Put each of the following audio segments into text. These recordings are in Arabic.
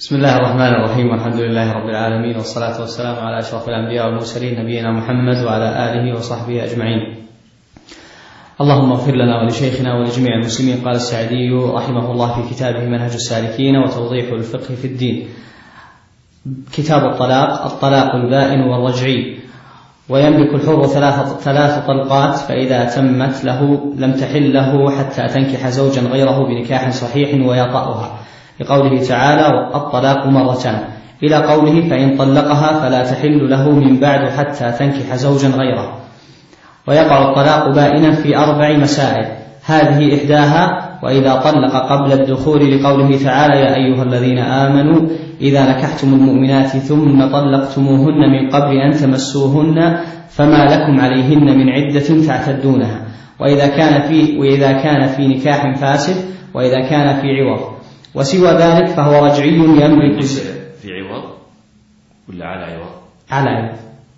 بسم الله الرحمن الرحيم، والحمد لله رب العالمين، والصلاة والسلام على أشرف الأنبياء والمرسلين نبينا محمد وعلى آله وصحبه أجمعين. اللهم اغفر لنا ولشيخنا ولجميع المسلمين. قال السعدي رحمه الله في كتابه منهج السالكين وتوضيح الفقه في الدين: كتاب الطلاق البائن والرجعي. ويملك الحر ثلاث طلقات، فإذا تمت له لم تحل له حتى تنكح زوجا غيره بنكاح صحيح ويطأها، لقوله تعالى: الطلاق مرتان، إلى قوله: فإن طلقها فلا تحل له من بعد حتى تنكح زوجا غيره. ويقع الطلاق بائنا في 4 مسائل، هذه إحداها: وإذا طلق قبل الدخول، لقوله تعالى: يا أيها الذين آمنوا إذا نكحتم المؤمنات ثم طلقتموهن من قبل أن تمسوهن فما لكم عليهن من عدة تعتدونها. وإذا كان في نكاح فاسد، وإذا كان في عوض. وسوى ذلك فهو رجعي يملك في عوض ولا على عوض؟ على عوض.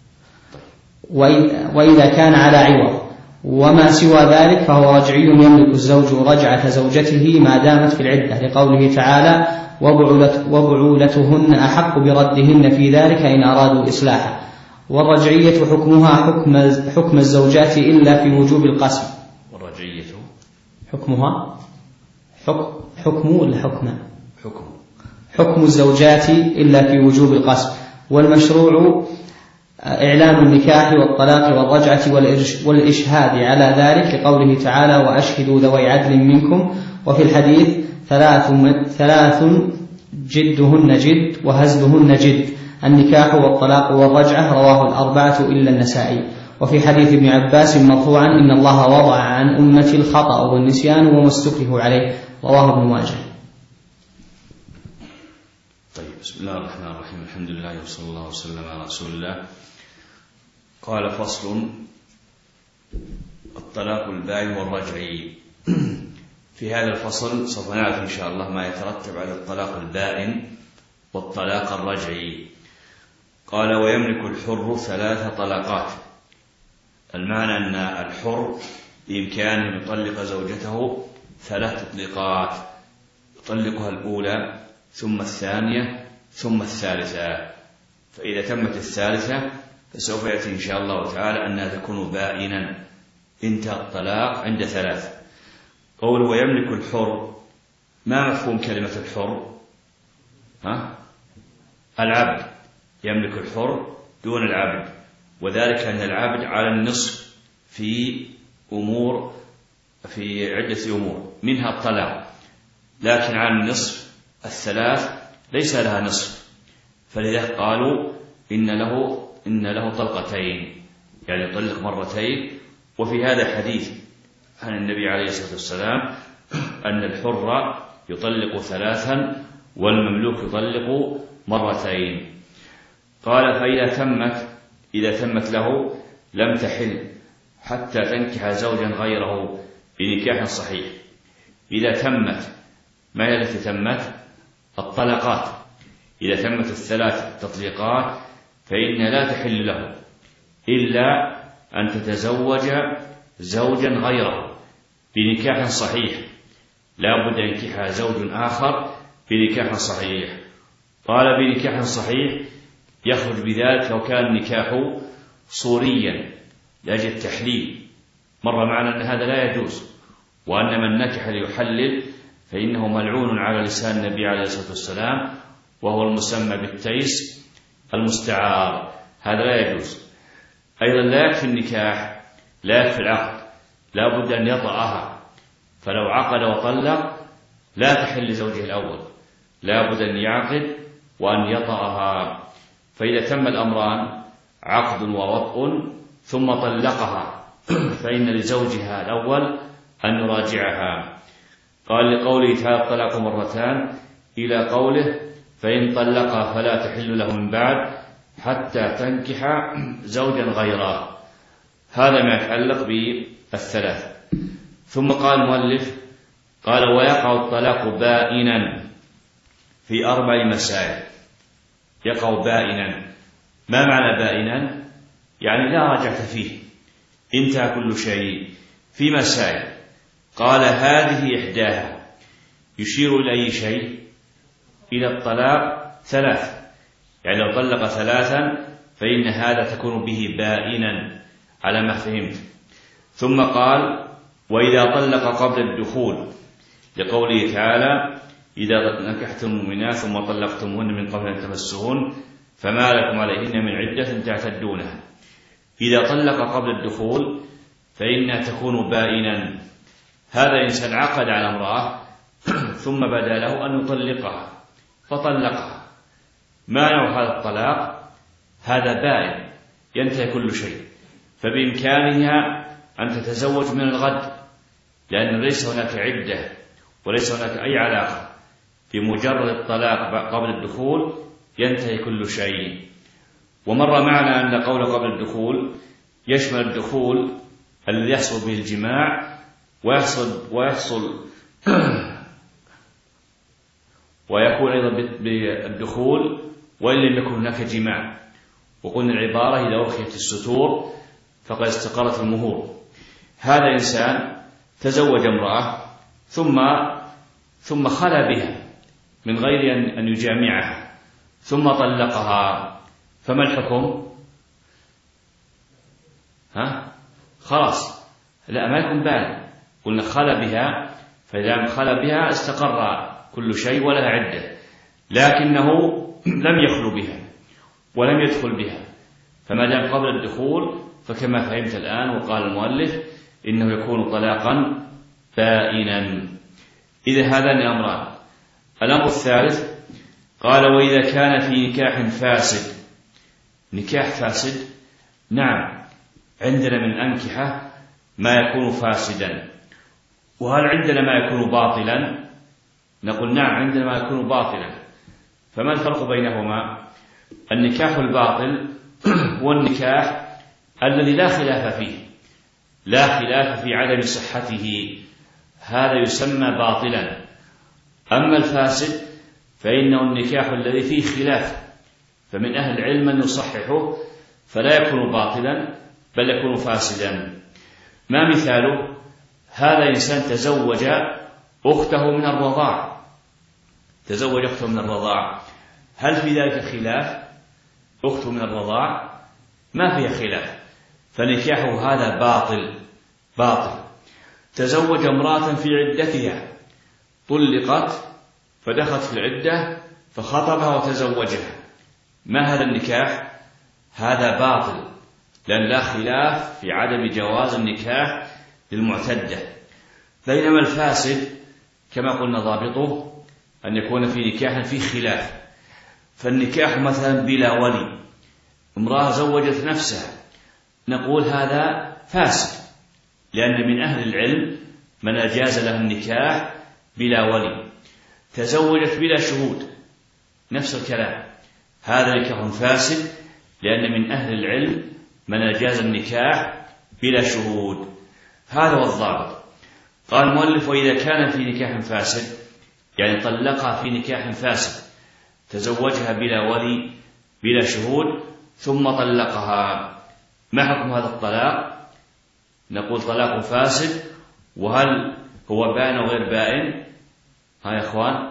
وإذا كان على عوض. وما سوى ذلك فهو رجعي يملك الزوج رجعة زوجته ما دامت في العدة، لقوله تعالى: وبعولتهن أحق بردهن في ذلك إن أرادوا إصلاحا. والرجعية حكمها حكم الزوجات إلا في وجوب القسم. والرجعية حكمها حكم الزوجات إلا في وجوب القسم. والمشروع إعلان النكاح والطلاق والرجعة والإشهاد على ذلك، لقوله تعالى: وأشهدوا ذوي عدل منكم. وفي الحديث: 3 جدهن جد وهزلهن جد، النكاح والطلاق والرجعة، رواه 4 إلا النسائي. وفي حديث ابن عباس مرفوعا: إن الله وضع عن أمتي الخطأ والنسيان وما استكره عليه، رواه ابن ماجه. طيب، بسم الله الرحمن الرحيم، الحمد لله وصلى الله وسلم على رسول الله. قال: فصل: الطلاق البائن والرجعي. في هذا الفصل سوف نعرف إن شاء الله ما يترتب على الطلاق البائن والطلاق الرجعي. قال: ويملك الحر 3 طلقات. المعنى أن الحر بإمكانه أن يطلق زوجته 3 تطليقات، يطلقها الأولى ثم الثانية ثم الثالثة، فإذا تمت الثالثة فسوف يأتي إن شاء الله تعالى أنها تكون بائنا، انتهى الطلاق عند 3. قول: ويملك الحر، ما مفهوم كلمة الحر؟ العبد. يملك الحر دون العبد، وذلك أن العبد على النصف في عدة أمور، منها الطلاق، لكن على النصف الثلاث ليس لها نصف، فلذلك قالوا إن له طلقتين، يعني يطلق مرتين. وفي هذا حديث عن النبي عليه الصلاة والسلام أن الحر يطلق 3 والمملوك يطلق مرتين. قال: إذا تمت له لم تحل حتى تنكح زوجا غيره بنكاح صحيح. إذا تمت، ما هي التي تمت؟ الطلقات. إذا تمت 3 تطليقات فإن لا تحل له إلا أن تتزوج زوجا غيره بنكاح صحيح، لا بد أن ينكحها زوج آخر بنكاح صحيح. قال: بنكاح صحيح يخرج بذلك لو كان النكاح صوريا لأجل التحليل. مر معنا أن هذا لا يجوز، وأن من نكح ليحلل فإنه ملعون على لسان النبي عليه الصلاة والسلام، وهو المسمى بالتيس المستعار، هذا لا يجوز. أيضا لا يكفي النكاح، لا يكفي العقد، لا بد أن يطأها، فلو عقد وطلق لا تحل لزوجه الأول، لا بد أن يعقد وأن يطأها. فإذا تم الأمران، عقد ووطء، ثم طلقها، فإن لزوجها الأول أن يراجعها. قال: لقوله تعالى: الطلاق مرتان، إلى قوله: فإن طلقها فلا تحل له من بعد حتى تنكح زوجا غيره. هذا ما يتعلق بال3. ثم قال المؤلف: قال: ويقع الطلاق بائنا في 4 مسائل. يقع بائنا، ما معنى بائنا؟ يعني لا رجعة فيه، انتهى كل شيء. في مسائل، قال: هذه إحداها. يشير إلى أي شيء؟ إلى الطلاق 3، يعني لو طلق 3 فإن هذا تكون به بائنا على ما فهمت. ثم قال: وإذا طلق قبل الدخول، لقوله تعالى: إذا نكحتم المؤمنات ثم طلقتموهن من قبل أن تمسوهن فما لكم عليهن من عدة تعتدونها. إذا طلق قبل الدخول فإنها تكون بائنا. هذا إنسان عقد على امرأة ثم بدا له أن يطلقها فطلقها، ما نوع هذا الطلاق؟ هذا بائن، ينتهي كل شيء، فبإمكانها أن تتزوج من الغد، لأن ليس هناك عدة وليس هناك أي علاقة. بمجرد الطلاق قبل الدخول ينتهي كل شيء. ومر معنا أن قول قبل الدخول يشمل الدخول الذي يحصل به الجماع ويكون أيضا بالدخول وإن لم يكن هناك جماع. وقلنا العبارة: إذا أرخيت الستور فقد استقرت المهور. هذا إنسان تزوج امرأة ثم خلا بها من غير أن يجامعها ثم طلقها، فما الحكم؟ خلاص، لا، ما يكون بال. قلنا خلا بها، فإذا خلا بها استقر كل شيء ولها عدة، لكنه لم يخلو بها ولم يدخل بها، فما دام قبل الدخول فكما فهمت الآن وقال المؤلف إنه يكون طلاقا بائنا. إذا هذان أمران. الأمر الثالث قال: وإذا كان في نكاح فاسد. نكاح فاسد، نعم، عندنا من أنكحة ما يكون فاسدا. وهل عندنا ما يكون باطلا؟ نقول نعم، عندنا ما يكون باطلا. فما الفرق بينهما؟ النكاح الباطل هو النكاح الذي لا خلاف فيه، لا خلاف في عدم صحته، هذا يسمى باطلا. أما الفاسد فإنه النكاح الذي فيه خلاف، فمن أهل العلم أن يصححه فلا يكون باطلا بل يكون فاسدا. ما مثاله؟ هذا إنسان تزوج أخته من الرضاع، تزوج أخته من الرضاع، هل في ذلك خلاف؟ أخته من الرضاع ما فيها خلاف، فنكاحه هذا باطل. تزوج امرأة في عدتها، طلقت فدخلت في العدة فخطبها وتزوجها، ما هذا النكاح؟ هذا باطل، لأن لا خلاف في عدم جواز النكاح للمعتدة. بينما الفاسد كما قلنا ضابطه أن يكون في نكاح فيه خلاف، فالنكاح مثلا بلا ولي، امرأة زوجت نفسها، نقول هذا فاسد، لأن من أهل العلم من أجاز له النكاح بلا ولي. تزوجت بلا شهود، نفس الكلام، هذا نكاح فاسد، لأن من أهل العلم من أجاز النكاح بلا شهود. هذا هو الضابط. قال المؤلف: وإذا كان في نكاح فاسد، يعني طلقها في نكاح فاسد، تزوجها بلا ولي بلا شهود ثم طلقها، ما حكم هذا الطلاق؟ نقول طلاق فاسد. وهل هو بائن أو غير بائن؟ يا إخوان،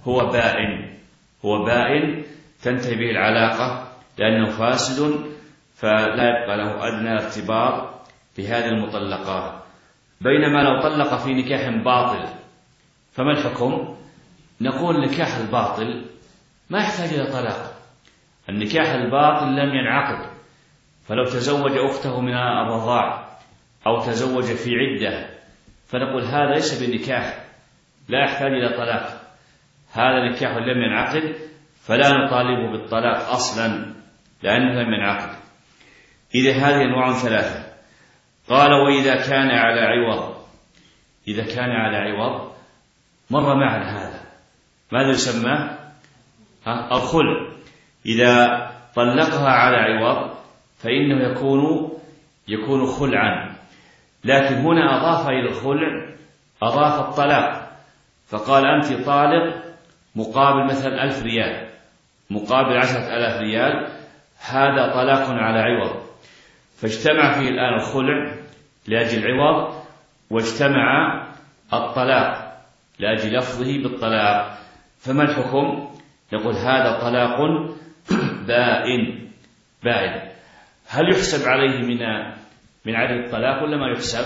هو بائن تنتهي به العلاقة، لأنه فاسد فلا يبقى له أدنى ارتباط بهذه المطلقات. بينما لو طلق في نكاح باطل فما الحكم؟ نقول النكاح الباطل ما يحتاج إلى طلاق، النكاح الباطل لم ينعقد، فلو تزوج أخته من الرضاع أو تزوج في عدة فنقول هذا ليس بالنكاح، لا يحتاج إلى طلاق، هذا نكاح لم ينعقد، فلا نطالبه بالطلاق أصلا لأنه لم ينعقد. إذا هذه أنواع ثلاثة. قال: وإذا كان على عوض. إذا كان على عوض مر معنا هذا، ماذا يسمى؟ الخلع. إذا طلقها على عوض فإنه يكون خلعا، لكن هنا أضاف إلى الخلع أضاف الطلاق، فقال: أنت طالق مقابل مثلا 1000 ريال، مقابل 10,000 ريال، هذا طلاق على عوض. فاجتمع فيه الآن الخلع لأجل العوض، واجتمع الطلاق لأجل لفظه بالطلاق. فما الحكم؟ نقول هذا طلاق بائن. هل يحسب عليه من عدد الطلاق ولا ما يحسب؟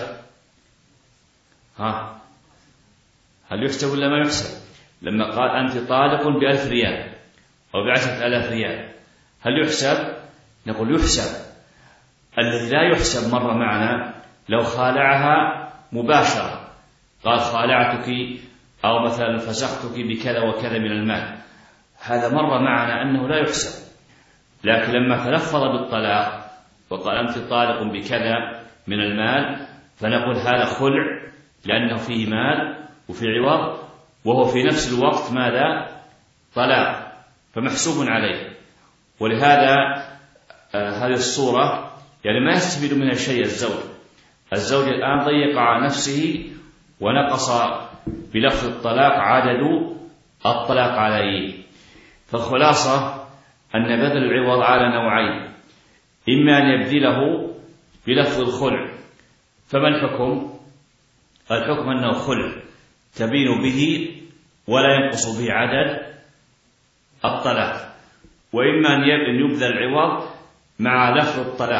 هل يحسب ولا ما يحسب؟ لما قال أنت طالق ب1000 ريال أو ب10,000 ريال هل يحسب؟ نقول يحسب. الذي لا يحسب مر معنا لو خالعها مباشرة، قال خالعتك أو مثلا فسختك بكذا وكذا من المال، هذا مر معنا أنه لا يحسب. لكن لما تلفظ بالطلاق وقال أنت طالق بكذا من المال فنقول هذا خلع لأنه فيه مال وفي عوض، وهو في نفس الوقت ماذا؟ طلاق، فمحسوب عليه. ولهذا هذه الصورة يعني ما يستفيد منها شيء الزوج الآن ضيق على نفسه ونقص بلفظ الطلاق عدد الطلاق عليه. فالخلاصة أن بذل العوض على نوعين، إما أن يبذله بلفظ الخلع، فما الحكم؟ الحكم أنه خلع تبين به ولا ينقص به عدد الطلاق، وإما أن يبذل العوض مع لفظ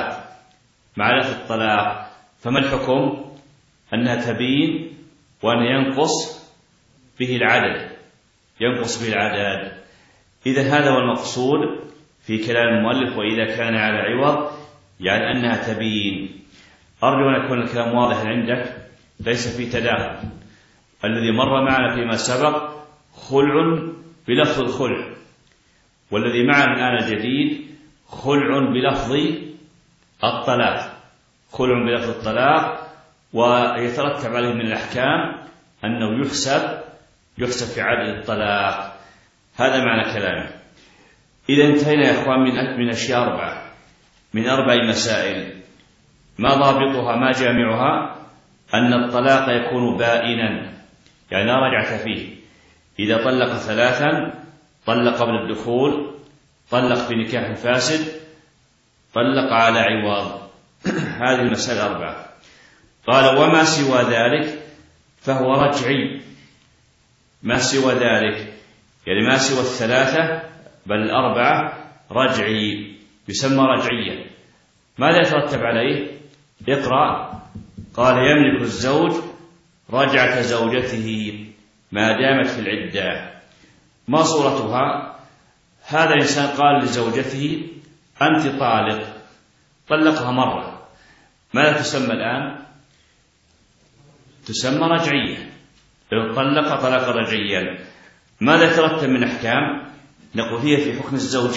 الطلاق، فما الحكم؟ أنها تبين وأن ينقص به العدد. إذا هذا هو المقصود في كلام المؤلف، وإذا كان على عوض يعني أنها تبين. أرجو أن يكون الكلام واضح عندك، ليس في تداخل. الذي مر معنا فيما سبق خلع بلفظ الخلع، والذي معنا الآن الجديد خلع بلفظ الطلاق، ويترتب عليه من الأحكام أنه يحسب في عدد الطلاق. هذا معنى كلامه. إذا انتهينا يا إخوان من أشياء من 4 مسائل. ما ضابطها ما جامعها؟ أن الطلاق يكون بائنا، يعني لا رجعة فيه. إذا طلق 3 طلق قبل الدخول، طلق بنكاح فاسد، طلق على عوض. هذه المسألة 4. قال وما سوى ذلك فهو رجعي. ما سوى ذلك يعني ما سوى 3 بل 4 رجعي، يسمى رجعيا. ماذا يترتب عليه؟ اقرأ. قال يملك الزوج رجعة زوجته ما دامت في العدة. ما صورتها؟ هذا إنسان قال لزوجته أنت طالق، طلقها مرة، ماذا تسمى الآن؟ تسمى رجعية. لو طلق طلاقا رجعيا ماذا يترتب من أحكام؟ نقول هي في حكم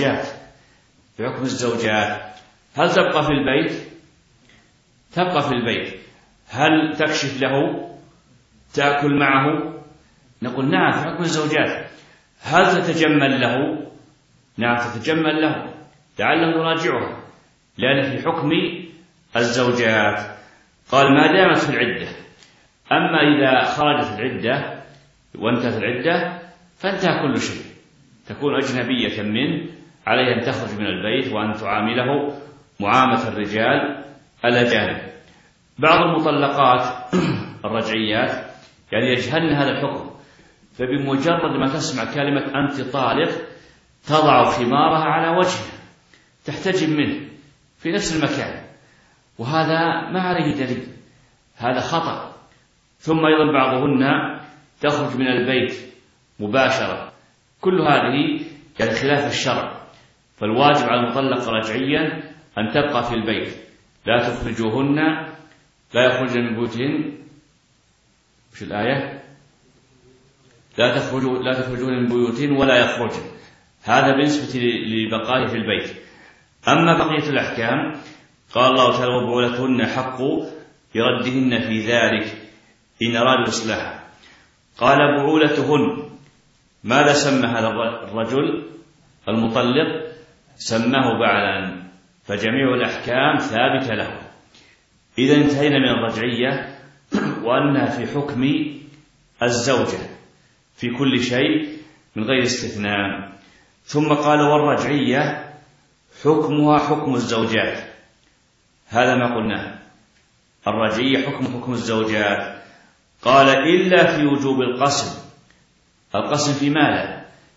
الزوجات. هل تبقى في البيت؟ تبقى في البيت. هل تكشف له؟ تأكل معه؟ نقول نعم في حكم الزوجات. هل تتجمل له؟ نعم تتجمل له لعله يراجعها، لأن في حكم الزوجات. قال ما دامت في العدة. أما إذا خرجت العدة وانتهت العدة فانتهى كل شيء، تكون أجنبية منه، عليها أن تخرج من البيت وأن تعامله معاملة الرجال الأجانب. بعض المطلقات الرجعيات يعني يجهلن هذا الحكم، فبمجرد ما تسمع كلمة أنت طالق تضع خمارها على وجهها تحتجب منه في نفس المكان، وهذا ما عليه دليل، هذا خطأ. ثم أيضا بعضهن تخرج من البيت مباشرة. كل هذه يعني خلاف الشرع. فالواجب على المطلق رجعيا أن تبقى في البيت، لا تخرجوهن، لا يخرجن من بيوتهن. وش الآية؟ لا تخرجون من بيوتهن ولا يخرجن. هذا بالنسبة لبقائه في البيت. أما بقية الأحكام قال الله تعالى وبعولتهن حق بردهن في ذلك إن أرادوا إصلاحا. قال بعولتهن، ماذا سمى هذا الرجل المطلق؟ سماه بعلا، فجميع الأحكام ثابتة له. إذا انتهينا من الرجعية وأنها في حكم الزوجة في كل شيء من غير استثناء. ثم قال والرجعية حكمها حكم الزوجات. هذا ما قلناه، الرجعية حكم الزوجات. قال إلا في وجوب القسم في ماذا؟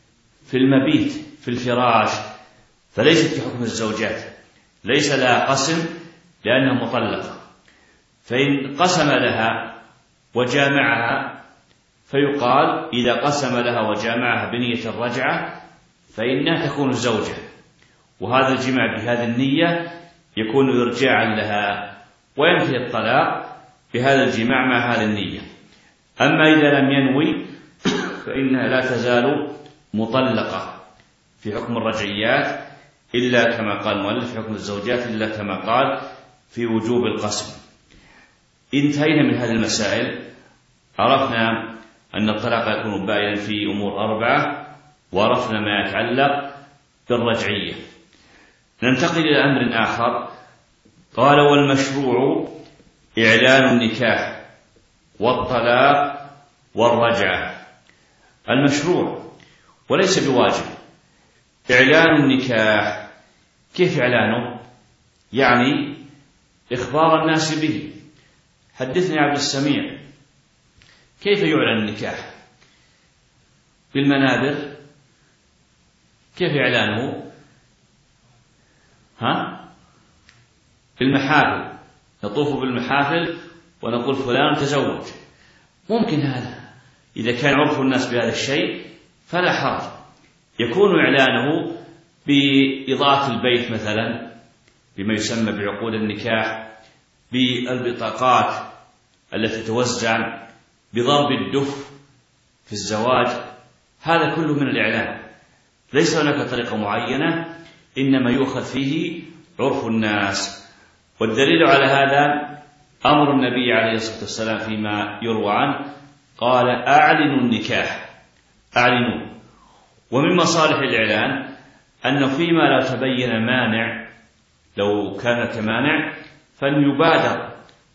في المبيت في الفراش فليست كحكم الزوجات، ليس لها قسم لأنها مطلقة، فإن قسم لها وجامعها فيقال إذا قسم لها وجامعها بنية الرجعة فإنها تكون زوجة، وهذا الجماع بهذه النية يكون إرجاعا لها، وينفي الطلاق بهذا الجماع مع هذه النية. أما إذا لم ينوي فإنها لا تزال مطلقة في حكم الرجعيات إلا كما قال المؤلف في حكم الزوجات إلا كما قال في وجوب القسم. انتهينا من هذه المسائل، عرفنا أن الطلاق يكون بائنا في أمور 4، وعرفنا ما يتعلق بالرجعية. ننتقل إلى أمر آخر، قال والمشروع إعلان النكاح والطلاق والرجعة. المشروع وليس بواجب إعلان النكاح. كيف إعلانه؟ يعني إخبار الناس به. حدثني عبد السميع، كيف يعلن النكاح؟ بالمنابر؟ كيف إعلانه؟ بالمحافل، نطوف بالمحافل ونقول فلان تزوج. ممكن هذا إذا كان عرف الناس بهذا الشيء فلا حرج. يكون إعلانه بإضاءة البيت مثلا بما يسمى بعقود النكاح، بالبطاقات التي توزع، بضرب الدف في الزواج، هذا كله من الإعلان. ليس هناك طريقة معينة، إنما يؤخذ فيه عرف الناس. والدليل على هذا أمر النبي عليه الصلاة والسلام فيما يروى عنه، قال أعلنوا النكاح، أعلنوا. ومن مصالح الإعلان أنه فيما لو تبين مانع، لو كان كمانع فليبادر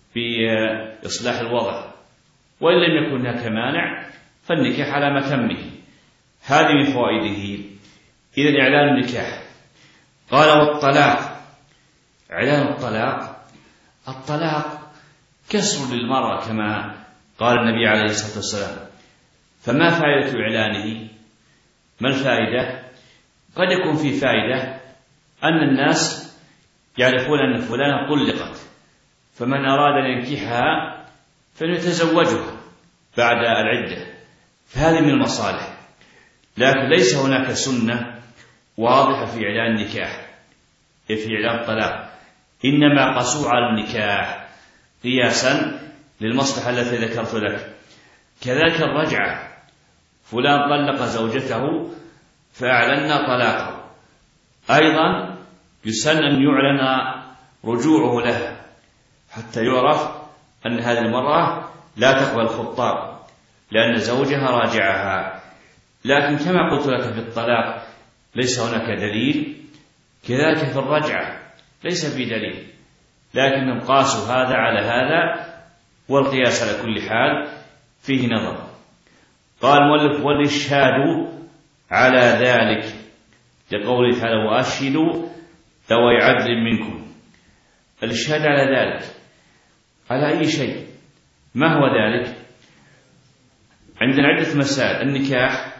بإصلاح الوضع، وإن لم يكن هناك مانع فالنكاح على متمه. هذه من فوائده. إذن إعلان النكاح. قال والطلاق، إعلان الطلاق. الطلاق كسر للمرأة كما قال النبي عليه الصلاة والسلام. فما فائدة إعلانه؟ ما الفائدة؟ قد يكون في فائدة أن الناس يعرفون أن فلانة طلقت، فمن أراد أن ينكحها فليتزوجها بعد العدة، فهذه من المصالح. لكن ليس هناك سنة واضحة في إعلان النكاح، في إعلان الطلاق، إنما قسوا على النكاح قياسا للمصلحة التي ذكرت لك. كذلك الرجعة، فلان طلق زوجته فأعلنا طلاقه، أيضا يسن أن يعلن رجوعه لها حتى يعرف أن هذه المرأة لا تقبل الخطاب لأن زوجها راجعها. لكن كما قلت لك في الطلاق ليس هناك دليل، كذلك في الرجعة ليس في دليل، لكنهم قاسوا هذا على هذا، والقياس على كل حال فيه نظر. قال المؤلف والإشهاد على ذلك، لقوله تعالى وأشهدوا ذوي عدل منكم. الإشهاد على ذلك على أي شيء؟ ما هو ذلك؟ عندنا عدة مسائل: النكاح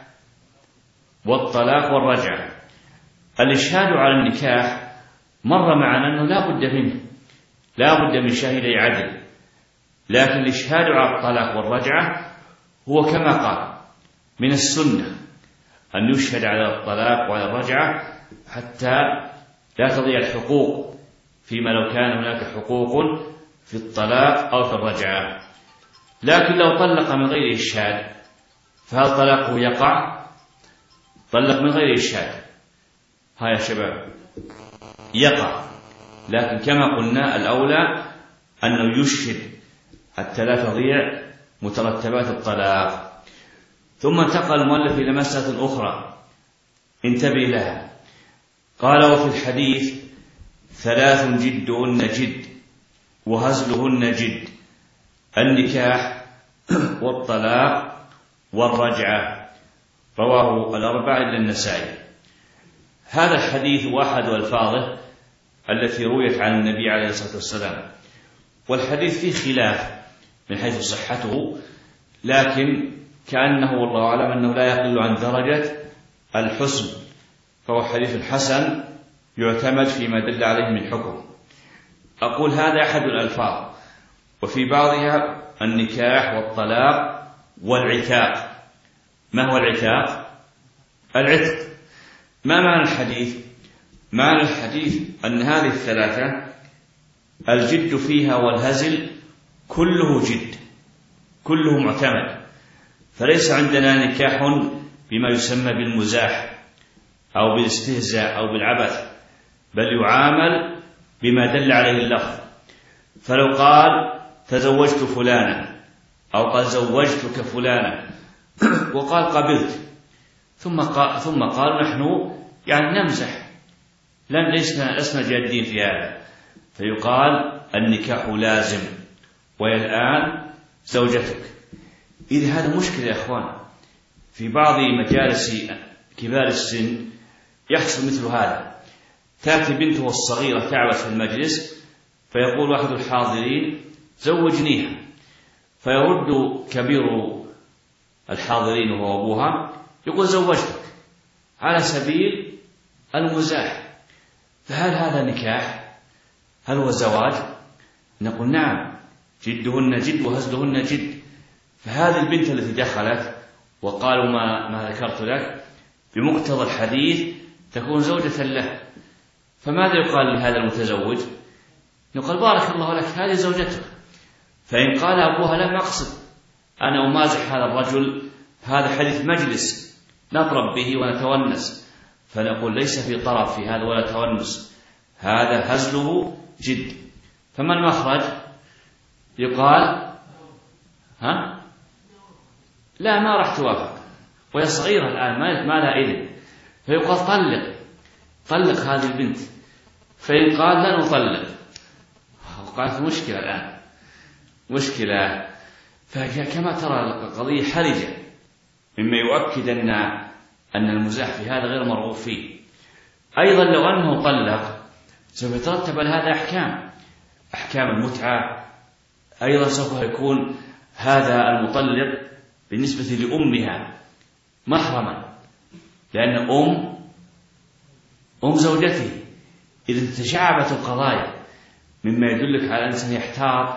والطلاق والرجعة. الإشهاد على النكاح مر معنا أنه لا بد منه، لا بد من شاهدي عدل، لكن الإشهاد على الطلاق والرجعة هو كما قال من السنة أن يشهد على الطلاق وعلى الرجعة حتى لا تضيع الحقوق، فيما لو كان هناك حقوق في الطلاق أو في الرجعة. لكن لو طلق من غير إشهاد فهل طلاقه يقع؟ طلق من غير إشهاد، ها يا شباب، يقع، لكن كما قلنا الأولى أنه يشهد حتى لا تضيع مترتبات الطلاق. ثم انتقل المؤلف إلى مسألة أخرى انتبه لها. قال وفي الحديث 3 جدهن جد وهزلهن جد: النكاح والطلاق والرجعة. رواه الأربعة إلا النسائي. هذا الحديث واحد ألفاظه التي رويت عن النبي عليه الصلاة والسلام، والحديث فيه خلاف من حيث صحته، لكن كأنه والله أعلم أنه لا يقل عن درجة الحسن، فهو حديث حسن يعتمد فيما دل عليه من حكم. أقول هذا أحد الألفاظ، وفي بعضها النكاح والطلاق والعتاق. ما هو العتاق؟ العتق. ما معنى الحديث؟ معنى الحديث أن هذه الثلاثة الجد فيها والهزل كله جد، كله معتمد، فليس عندنا نكاح بما يسمى بالمزاح أو بالاستهزاء أو بالعبث، بل يعامل بما دل عليه اللفظ. فلو قال تزوجت فلانة أو قال زوجتك فلانة وقال قبلت، ثم قال نحن يعني نمزح، لسنا جادين في هذا، فيقال النكاح لازم وهي الآن زوجتك. إذا هذا مشكلة يا أخوان، في بعض مجالس كبار السن يحصل مثل هذا، تأتي بنته الصغيرة تعبث في المجلس فيقول واحد الحاضرين زوجنيها، فيرد كبير الحاضرين وهو أبوها يقول زوجتك، على سبيل المزاح. فهل هذا نكاح؟ هل هو زواج؟ نقول نعم، جدهن جد وهزلهن جد. فهذه البنت التي دخلت وقالوا ما ذكرت لك بمقتضى الحديث تكون زوجة له، فماذا يقال لهذا المتزوج؟ يقال بارك الله لك هذه زوجتك. فإن قال أبوها لم أقصد، أنا أمازح هذا الرجل، هذا حديث مجلس نطرب به ونتونس، فنقول ليس في طرب في هذا ولا تونس، هذا هزله جد. فما المخرج؟ يقال لا ما راح توافق، وهي صغيرة الآن ما لها إذن، فيقال طلق هذه البنت. فإن قال لا نطلق، وقعت مشكلة الآن، مشكلة. فكما ترى القضية حرجة، مما يؤكد أن المزاح في هذا غير مرغوب فيه. أيضا لو أنه طلق سوف يترتب على هذا أحكام المتعة. أيضا سوف يكون هذا المطلق بالنسبة لأمها محرما، لأن أم زوجته. إذا تشعبت القضايا مما يدلك على أنه يحتاط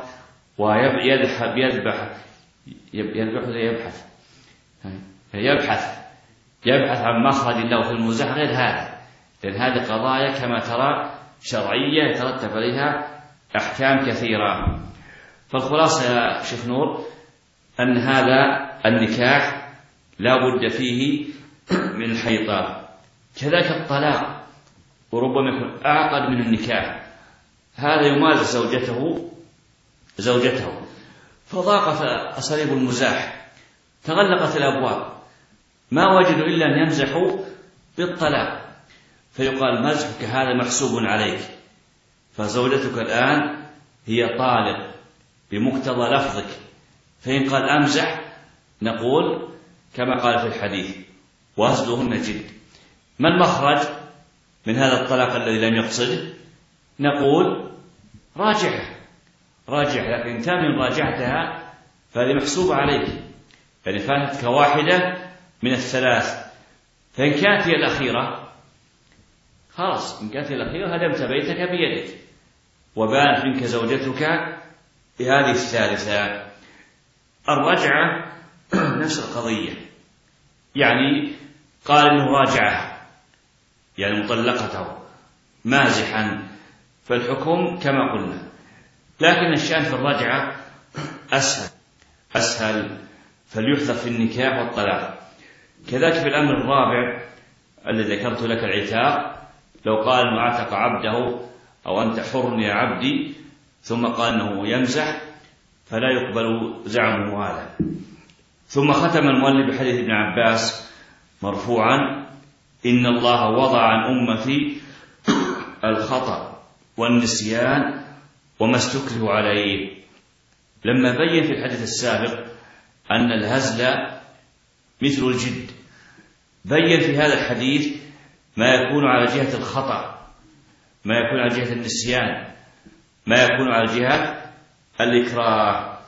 يبحث عن مخرج له في المزاح غير هذا، لأن هذه قضايا كما ترى شرعية يترتب عليها أحكام كثيرة. فالخلاصة يا شيخ نور أن هذا النكاح لا بد فيه من الحيطان. كذلك الطلاق، وربما يكون أعقد من النكاح. هذا يمازح زوجته فضاقت أساليب المزاح، تغلقت الأبواب، ما وجدوا إلا أن يمزحوا بالطلاق، فيقال مزحك هذا محسوب عليك، فزوجتك الآن هي طالق بمقتضى لفظك. فإن قال أمزح نقول كما قال في الحديث وهزلهن جد. ما المخرج من هذا الطلاق الذي لم يقصده؟ نقول راجعه، لكن إن كان من راجعتها فهذه محسوبة عليك، يعني فاتتك واحدة من الثلاث. فإن كانت هي الأخيرة خلاص، إن كانت هي الأخيرة هدمت بيتك بيدك وبانت منك زوجتك بهذه الثالثة. الرجعة نفس القضية، يعني قال إنه راجعها يعني مطلقته مازحا، فالحكم كما قلنا. لكن الشأن في الرجعة أسهل، فليحذف في النكاح والطلاق. كذلك في الأمر الرابع الذي ذكرت لك العتاق، لو قال إنه اعتق عبده أو أنت حر يا عبدي ثم قال إنه يمزح فلا يقبل زعمه هذا. ثم ختم المؤلف بحديث ابن عباس مرفوعا: إن الله وضع عن أمتي الخطأ والنسيان وما استكرهوا عليه. لما بين في الحديث السابق أن الهزل مثل الجد، بين في هذا الحديث ما يكون على جهة الخطأ، ما يكون على جهة النسيان، ما يكون على جهة الإكراه،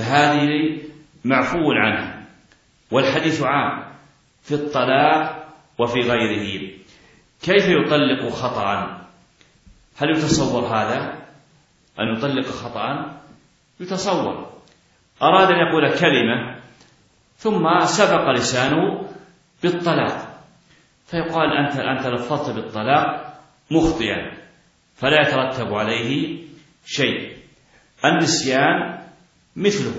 فهذه معفو عنها. والحديث عام في الطلاق وفي غيره. كيف يطلق خطأ؟ هل يتصور هذا أن يطلق خطأ؟ يتصور. أراد أن يقول كلمة ثم سبق لسانه بالطلاق، فيقال أنت لفظت بالطلاق مخطئا فلا يترتب عليه شيء. النسيان مثله.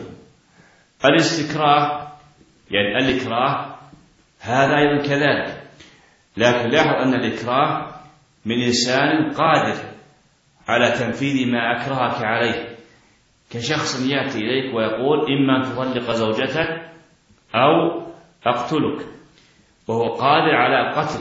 الاستكراه يعني الإكراه هذا أيضا كذلك، لكن لاحظ أن الإكراه من إنسان قادر على تنفيذ ما أكرهك عليه، كشخص يأتي إليك ويقول إما أن تطلق زوجتك أو أقتلك، وهو قادر على القتل،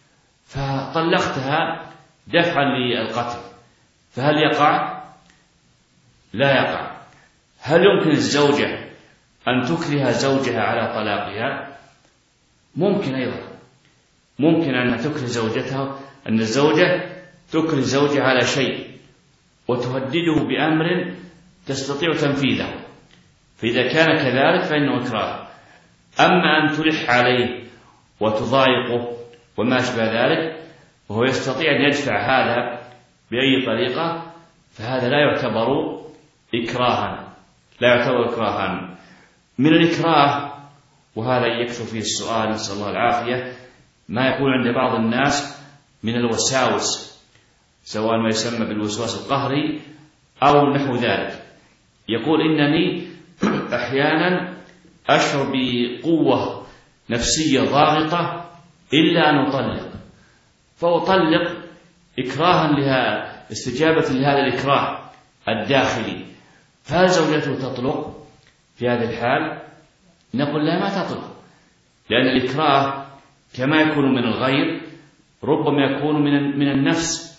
فطلقتها دفعا للقتل، فهل يقع؟ لا يقع. هل يمكن الزوجة أن تكره زوجها على طلاقها؟ ممكن أيضا، ممكن أن تكره زوجتها، أن الزوجة تكره زوجها على شيء وتهدده بأمر تستطيع تنفيذه، فإذا كان كذلك فإنه إكراه. أما أن تلح عليه وتضايقه وما أشبه ذلك وهو يستطيع أن يدفع هذا بأي طريقة، فهذا لا يعتبر إكراها، لا يعتبر إكراها. من الإكراه، وهذا يكثر فيه السؤال نسأل الله العافية، ما يكون عند بعض الناس من الوساوس، سواء ما يسمى بالوسواس القهري أو نحو ذلك. يقول إنني أحيانا أشعر بقوة نفسية ضاغطة إلا أن أطلق، فأطلق إكراها لها، استجابة لهذا الإكراه الداخلي. فهل زوجته تطلق في هذه الحال؟ نقول لا، ما تطلق، لأن الإكراه كما يكون من الغير ربما يكون من النفس،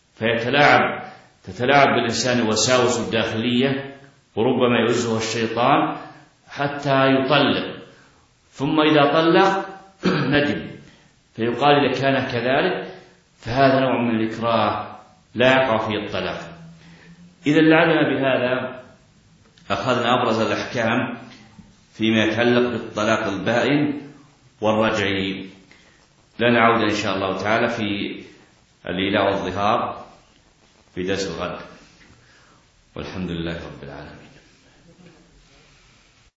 تتلاعب بالإنسان وساوس الداخلية، وربما يؤزه الشيطان حتى يطلق، ثم إذا طلق ندم، فيقال إذا كان كذلك فهذا نوع من الإكراه لا يقع فيه الطلاق. إذا لعلنا بهذا أخذنا أبرز الأحكام فيما يتعلق بالطلاق البائن والرجعي. لنا عودة إن شاء الله تعالى في الإيلاء والظهار في درس الغد، والحمد لله رب العالمين.